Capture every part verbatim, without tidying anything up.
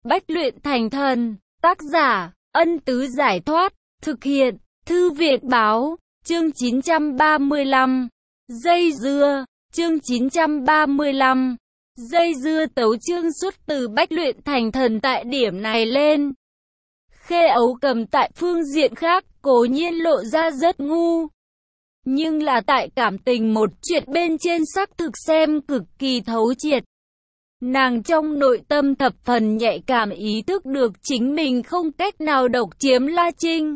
Bách luyện thành thần. Tác giả, Ân Tứ Giải Thoát. Thực hiện, Thư Viện Báo. Chương chín trăm ba mươi lăm. Dây dưa. Chương chín trăm ba mươi lăm. Dây dưa tấu chương xuất từ Bách luyện thành thần tại điểm này lên. Khê Ấu Cầm tại phương diện khác, cố nhiên lộ ra rất ngu. Nhưng là tại cảm tình một chuyện bên trên xác thực xem cực kỳ thấu triệt. Nàng trong nội tâm thập phần nhạy cảm ý thức được chính mình không cách nào độc chiếm La Trinh.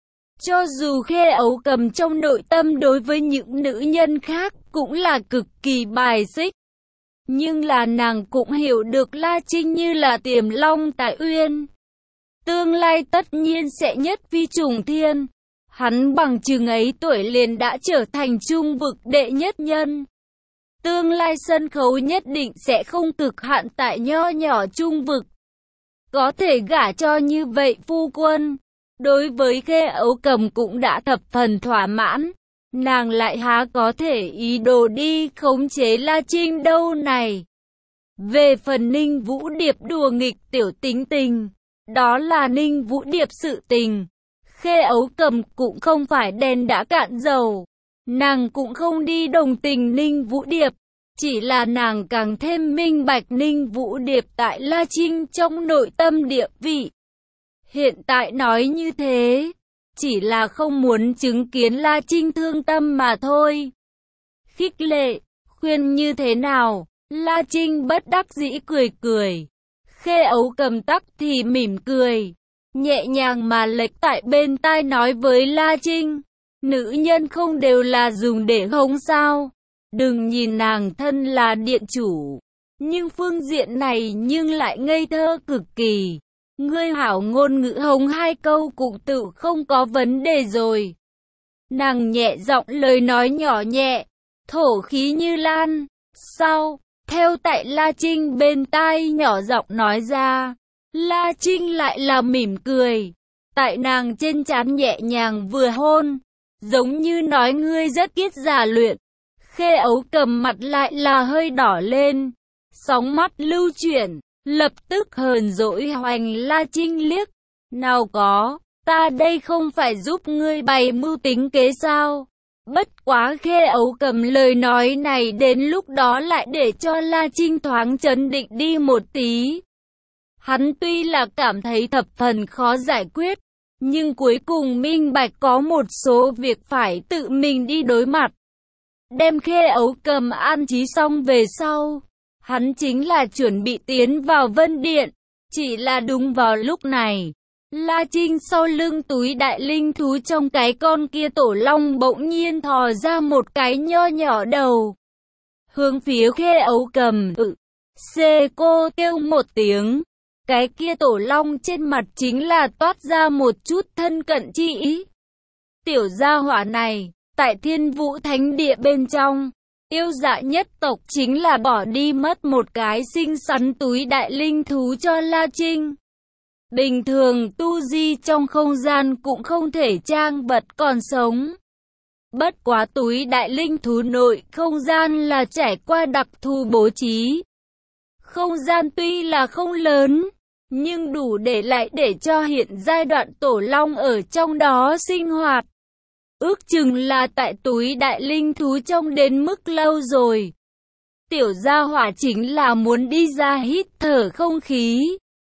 Cho dù Khê Ấu Cầm trong nội tâm đối với những nữ nhân khác cũng là cực kỳ bài xích. Nhưng là nàng cũng hiểu được La Trinh như là tiềm long tại uyên. Tương lai tất nhiên sẽ nhất phi trùng thiên. Hắn bằng chừng ấy tuổi liền đã trở thành trung vực đệ nhất nhân. Tương lai sân khấu nhất định sẽ không cực hạn tại nho nhỏ trung vực. Có thể gả cho như vậy phu quân. Đối với Khê Ấu Cầm cũng đã thập phần thỏa mãn. Nàng lại há có thể ý đồ đi khống chế La Trinh đâu này. Về phần Ninh Vũ Điệp đùa nghịch tiểu tính tình, đó là Ninh Vũ Điệp sự tình. Khê Ấu Cầm cũng không phải đèn đã cạn dầu. Nàng cũng không đi đồng tình Ninh Vũ Điệp. Chỉ là nàng càng thêm minh bạch Ninh Vũ Điệp tại La Trinh trong nội tâm địa vị. Hiện tại nói như thế, chỉ là không muốn chứng kiến La Trinh thương tâm mà thôi. Khích lệ, khuyên như thế nào? La Trinh bất đắc dĩ cười cười. Khê Ấu Cầm tắc thì mỉm cười, nhẹ nhàng mà lệch tại bên tai nói với La Trinh. Nữ nhân không đều là dùng để hống sao? Đừng nhìn nàng thân là điện chủ, nhưng phương diện này nhưng lại ngây thơ cực kỳ. Ngươi hảo ngôn ngữ hống hai câu cũng tự không có vấn đề rồi. Nàng nhẹ giọng lời nói nhỏ nhẹ, thổ khí như lan. Sau, theo tại La Trinh bên tai nhỏ giọng nói ra. La Trinh lại là mỉm cười, tại nàng trên trán nhẹ nhàng vừa hôn, giống như nói ngươi rất kiết già luyện. Khê Ấu Cầm mặt lại là hơi đỏ lên, sóng mắt lưu chuyển, lập tức hờn dỗi hoành La Trinh liếc. Nào có, ta đây không phải giúp ngươi bày mưu tính kế sao? Bất quá Khê Ấu Cầm lời nói này đến lúc đó lại để cho La Trinh thoáng chấn định đi một tí. Hắn tuy là cảm thấy thập phần khó giải quyết, nhưng cuối cùng minh bạch có một số việc phải tự mình đi đối mặt. Đem Khê Ấu Cầm an trí xong về sau, hắn chính là chuẩn bị tiến vào Vân Điện. Chỉ là đúng vào lúc này, La Trinh sau lưng túi đại linh thú trong cái con kia tổ long bỗng nhiên thò ra một cái nho nhỏ đầu. Hướng phía Khê Ấu Cầm, ừ, xê cô kêu một tiếng. Cái kia tổ long trên mặt chính là toát ra một chút thân cận chi ý. Tiểu gia hỏa này, tại Thiên Vũ Thánh Địa bên trong, yêu dạ nhất tộc chính là bỏ đi mất một cái xinh xắn túi đại linh thú cho La Trinh. Bình thường tu di trong không gian cũng không thể trang vật còn sống. Bất quá túi đại linh thú nội không gian là trải qua đặc thù bố trí. Không gian tuy là không lớn, nhưng đủ để lại để cho hiện giai đoạn tổ long ở trong đó sinh hoạt. Ước chừng là tại túi đại linh thú trong đến mức lâu rồi. Tiểu gia hỏa chính là muốn đi ra hít thở không khí.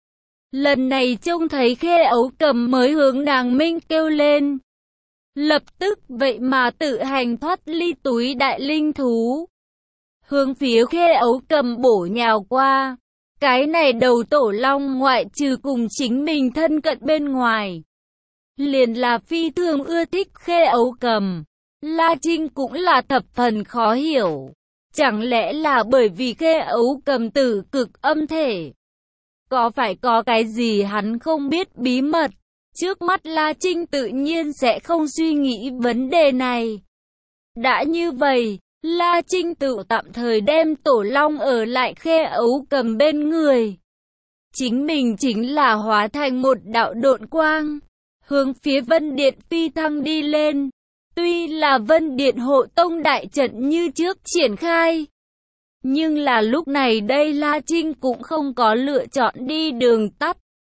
Lần này trông thấy Khê Ấu Cầm mới hướng nàng minh kêu lên. Lập tức vậy mà tự hành thoát ly túi đại linh thú, hướng phía Khê Ấu Cầm bổ nhào qua. Cái này đầu tổ long ngoại trừ cùng chính mình thân cận bên ngoài, liền là phi thường ưa thích Khê Ấu Cầm. La Trinh cũng là thập phần khó hiểu. Chẳng lẽ là bởi vì Khê Ấu Cầm tử cực âm thể? Có phải có cái gì hắn không biết bí mật? Trước mắt La Trinh tự nhiên sẽ không suy nghĩ vấn đề này. Đã như vậy, La Trinh tự tạm thời đem tổ long ở lại Khê Ấu Cầm bên người. Chính mình chính là hóa thành một đạo độn quang, hướng phía Vân Điện phi thăng đi lên. Tuy là Vân Điện hộ tông đại trận như trước triển khai, Nhưng là lúc này đây La Trinh cũng không có lựa chọn đi đường tắt,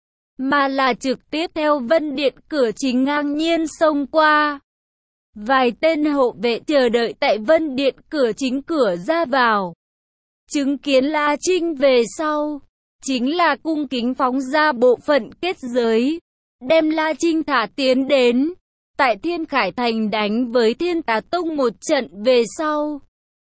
mà là trực tiếp theo Vân Điện cửa chính ngang nhiên xông qua. Vài tên hộ vệ chờ đợi tại Vân Điện cửa chính cửa ra vào, chứng kiến La Trinh về sau, chính là cung kính phóng ra bộ phận kết giới, đem La Trinh thả tiến đến. Tại Thiên Khải Thành đánh với Thiên Tà Tông một trận về sau,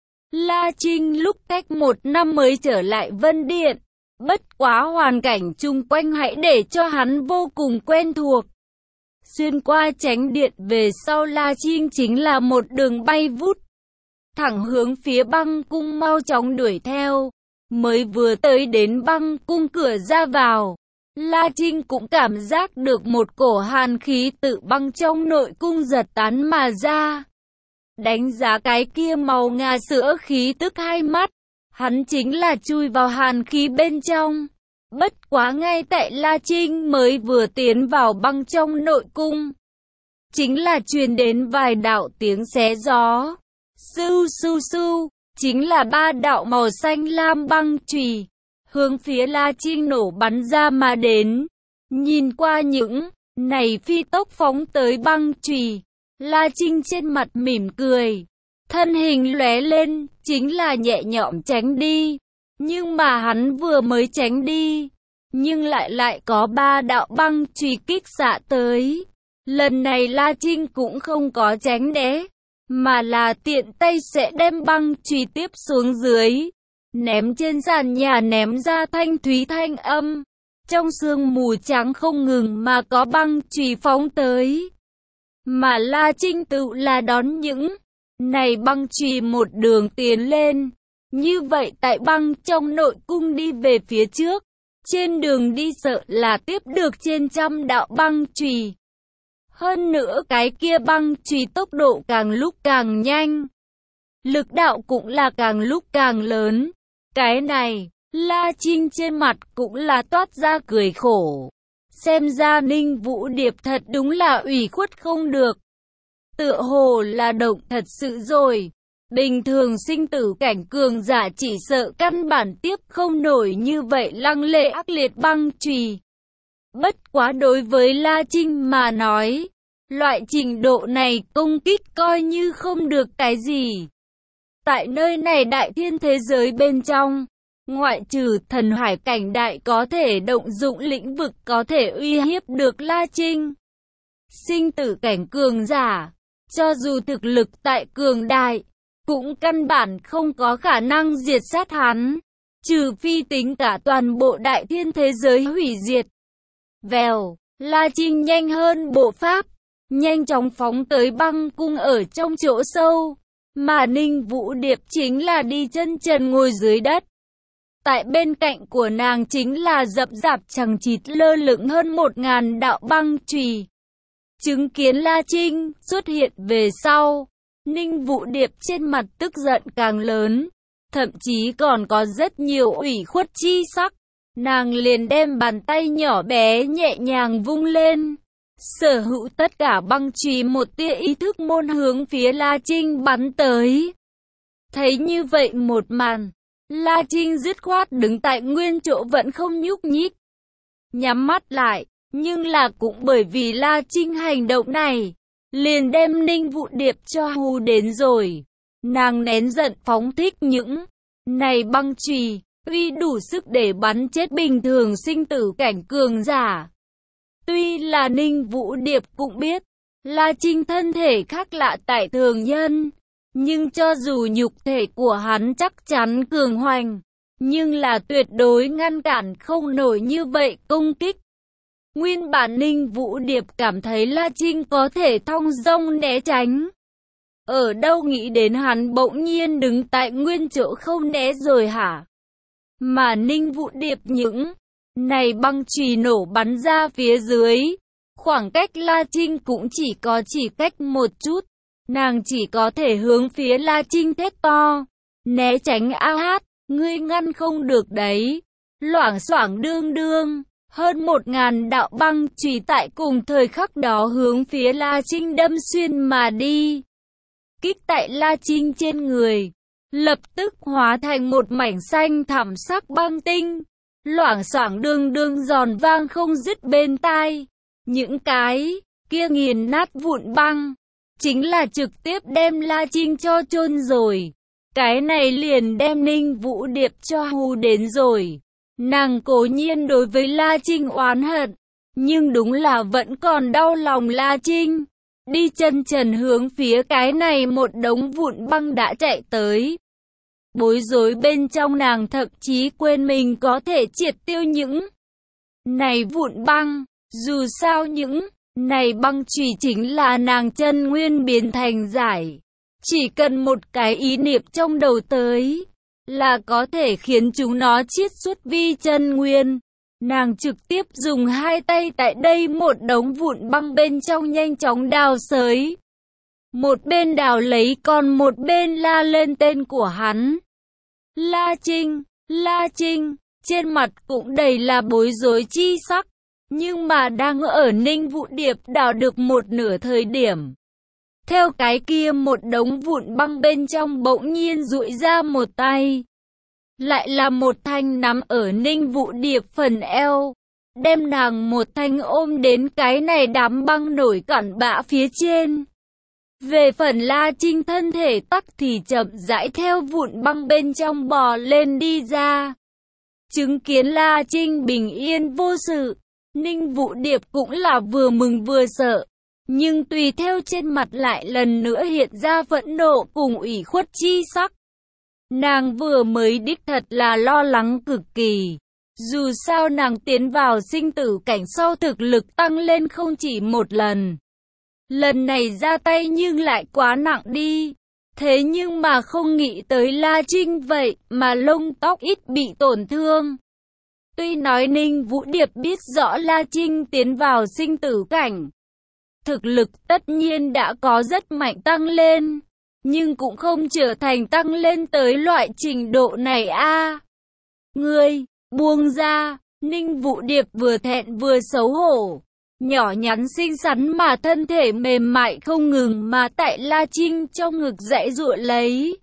La Trinh lúc cách một năm mới trở lại Vân Điện. Bất quá hoàn cảnh chung quanh hãy để cho hắn vô cùng quen thuộc. Xuyên qua Chánh Điện về sau, La Trinh chính là một đường bay vút, thẳng hướng phía Băng Cung mau chóng đuổi theo. Mới vừa tới đến Băng Cung cửa ra vào, La Trinh cũng cảm giác được một cổ hàn khí tự băng trong nội cung giật tán mà ra. Đánh giá cái kia màu ngà sữa khí tức hai mắt, hắn chính là chui vào hàn khí bên trong. Bất quá ngay tại La Trinh mới vừa tiến vào băng trong nội cung, chính là truyền đến vài đạo tiếng xé gió. Sưu sưu sưu, chính là ba đạo màu xanh lam băng chùy hướng phía La Trinh nổ bắn ra mà đến. Nhìn qua những này phi tốc phóng tới băng chùy, La Trinh trên mặt mỉm cười, thân hình lóe lên, chính là nhẹ nhõm tránh đi. Nhưng mà hắn vừa mới tránh đi, nhưng lại lại có ba đạo băng chùy kích xạ tới. Lần này La Trinh cũng không có tránh né, mà là tiện tay sẽ đem băng chùy tiếp xuống dưới, ném trên sàn nhà, ném ra thanh thúy thanh âm. Trong sương mù trắng không ngừng mà có băng chùy phóng tới, mà La Trinh tự là đón những này băng chùy một đường tiến lên. Như vậy tại băng trong nội cung đi về phía trước, trên đường đi sợ là tiếp được trên trăm đạo băng chùy. Hơn nữa cái kia băng chùy tốc độ càng lúc càng nhanh, lực đạo cũng là càng lúc càng lớn. Cái này, La Trinh trên mặt cũng là toát ra cười khổ. Xem ra Ninh Vũ Điệp thật đúng là ủy khuất không được. Tựa hồ là động thật sự rồi. Bình thường sinh tử cảnh cường giả chỉ sợ căn bản tiếp không nổi như vậy lăng lệ ác liệt băng chùy. Bất quá đối với La Trinh mà nói, loại trình độ này công kích coi như không được cái gì. Tại nơi này đại thiên thế giới bên trong, ngoại trừ thần hải cảnh đại có thể động dụng lĩnh vực có thể uy hiếp được La Trinh, sinh tử cảnh cường giả, cho dù thực lực tại cường đại, cũng căn bản không có khả năng diệt sát hắn, trừ phi tính cả toàn bộ đại thiên thế giới hủy diệt. Vèo, La Trinh nhanh hơn bộ pháp, nhanh chóng phóng tới băng cung ở trong chỗ sâu, mà Ninh Vũ Điệp chính là đi chân trần ngồi dưới đất. Tại bên cạnh của nàng chính là dập dạp chằng chịt lơ lửng hơn một ngàn đạo băng chùy. Chứng kiến La Trinh xuất hiện về sau, Ninh Vũ Điệp trên mặt tức giận càng lớn, thậm chí còn có rất nhiều ủy khuất chi sắc. Nàng liền đem bàn tay nhỏ bé nhẹ nhàng vung lên, sở hữu tất cả băng chùy một tia ý thức môn hướng phía La Trinh bắn tới. Thấy như vậy một màn, La Trinh dứt khoát đứng tại nguyên chỗ vẫn không nhúc nhích, nhắm mắt lại. Nhưng là cũng bởi vì La Trinh hành động này, liền đem Ninh Vũ Điệp cho hù đến rồi. Nàng nén giận phóng thích những này băng chùy, uy đủ sức để bắn chết bình thường sinh tử cảnh cường giả. Tuy là Ninh Vũ Điệp cũng biết, La Trinh thân thể khác lạ tại thường nhân, nhưng cho dù nhục thể của hắn chắc chắn cường hoành, nhưng là tuyệt đối ngăn cản không nổi như vậy công kích. Nguyên bản Ninh Vũ Điệp cảm thấy La Trinh có thể thong dong né tránh. Ở đâu nghĩ đến hắn bỗng nhiên đứng tại nguyên chỗ không né rồi hả? Mà Ninh Vũ Điệp những này băng chùy nổ bắn ra phía dưới, khoảng cách La Trinh cũng chỉ có chỉ cách một chút. Nàng chỉ có thể hướng phía La Trinh thét to, né tránh a hát, ngươi ngăn không được đấy. Loảng xoảng đương đương, hơn một ngàn đạo băng chùy tại cùng thời khắc đó hướng phía La Trinh đâm xuyên mà đi. Kích tại La Trinh trên người, lập tức hóa thành một mảnh xanh thẳm sắc băng tinh, loảng xoảng đương đương giòn vang không dứt bên tai. Những cái kia nghiền nát vụn băng, chính là trực tiếp đem La Trinh cho chôn rồi. Cái này liền đem Ninh Vũ Điệp cho hù đến rồi. Nàng cố nhiên đối với La Trinh oán hận, nhưng đúng là vẫn còn đau lòng La Trinh. Đi chân trần hướng phía cái này một đống vụn băng đã chạy tới. Bối rối bên trong nàng thậm chí quên mình có thể triệt tiêu những này vụn băng. Dù sao những này băng chùy chính là nàng chân nguyên biến thành giải. Chỉ cần một cái ý niệm trong đầu tới, là có thể khiến chúng nó chiết xuất vi chân nguyên. Nàng trực tiếp dùng hai tay tại đây một đống vụn băng bên trong nhanh chóng đào xới. Một bên đào lấy còn một bên la lên tên của hắn. La Trinh, La Trinh, trên mặt cũng đầy là bối rối chi sắc. Nhưng mà đang ở Ninh Vũ Điệp đào được một nửa thời điểm. Theo cái kia một đống vụn băng bên trong bỗng nhiên duỗi ra một tay. Lại là một thanh nắm ở Ninh Vũ Điệp phần eo. Đem nàng một thanh ôm đến cái này đám băng nổi cặn bã phía trên. Về phần La Trinh thân thể tắc thì chậm rãi theo vụn băng bên trong bò lên đi ra. Chứng kiến La Trinh bình yên vô sự, Ninh Vũ Điệp cũng là vừa mừng vừa sợ. Nhưng tùy theo trên mặt lại lần nữa hiện ra phẫn nộ cùng ủy khuất chi sắc. Nàng vừa mới đích thật là lo lắng cực kỳ. Dù sao nàng tiến vào sinh tử cảnh sau thực lực tăng lên không chỉ một lần. Lần này ra tay nhưng lại quá nặng đi. Thế nhưng mà không nghĩ tới La Trinh vậy mà lông tóc ít bị tổn thương. Tuy nói Ninh Vũ Điệp biết rõ La Trinh tiến vào sinh tử cảnh. Thực lực tất nhiên đã có rất mạnh tăng lên. Nhưng cũng không trở thành tăng lên tới loại trình độ này a. À, ngươi, buông ra, Ninh Vũ Điệp vừa thẹn vừa xấu hổ. Nhỏ nhắn xinh xắn mà thân thể mềm mại không ngừng mà tại La Trinh trong ngực giãy giụa lấy.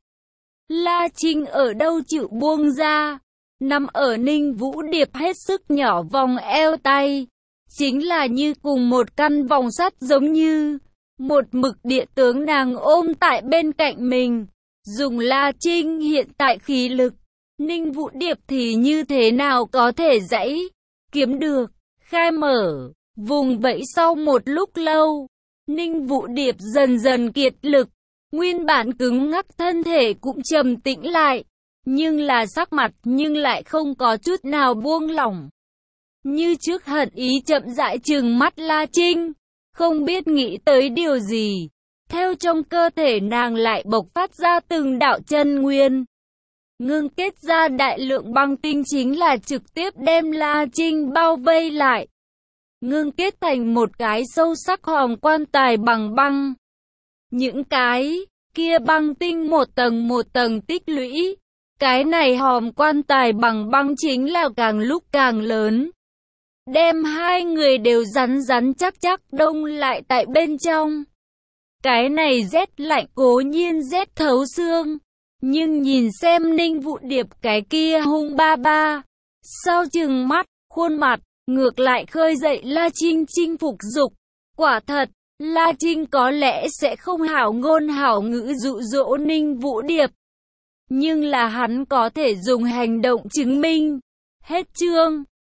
La Trinh ở đâu chịu buông ra, nằm ở Ninh Vũ Điệp hết sức nhỏ vòng eo tay. Chính là như cùng một căn vòng sắt giống như một mực địa tướng nàng ôm tại bên cạnh mình. Dùng La Trinh hiện tại khí lực, Ninh Vũ Điệp thì như thế nào có thể giãy kiếm được, khai mở. Vùng vẫy sau một lúc lâu, Ninh Vũ Điệp dần dần kiệt lực, nguyên bản cứng ngắc thân thể cũng trầm tĩnh lại, nhưng là sắc mặt nhưng lại không có chút nào buông lỏng. Như trước hận ý chậm rãi trừng mắt La Trinh, không biết nghĩ tới điều gì. Theo trong cơ thể nàng lại bộc phát ra từng đạo chân nguyên. Ngưng kết ra đại lượng băng tinh chính là trực tiếp đem La Trinh bao vây lại. Ngưng kết thành một cái sâu sắc hòm quan tài bằng băng. Những cái kia băng tinh một tầng một tầng tích lũy. Cái này hòm quan tài bằng băng chính là càng lúc càng lớn. Đem hai người đều rắn rắn chắc chắc đông lại tại bên trong. Cái này rét lạnh cố nhiên rét thấu xương. Nhưng nhìn xem Ninh Vũ Điệp cái kia hung ba ba. Sau chừng mắt, khuôn mặt, ngược lại khơi dậy La Trinh chinh phục dục. Quả thật, La Trinh có lẽ sẽ không hảo ngôn hảo ngữ dụ dỗ Ninh Vũ Điệp. Nhưng là hắn có thể dùng hành động chứng minh. Hết chương.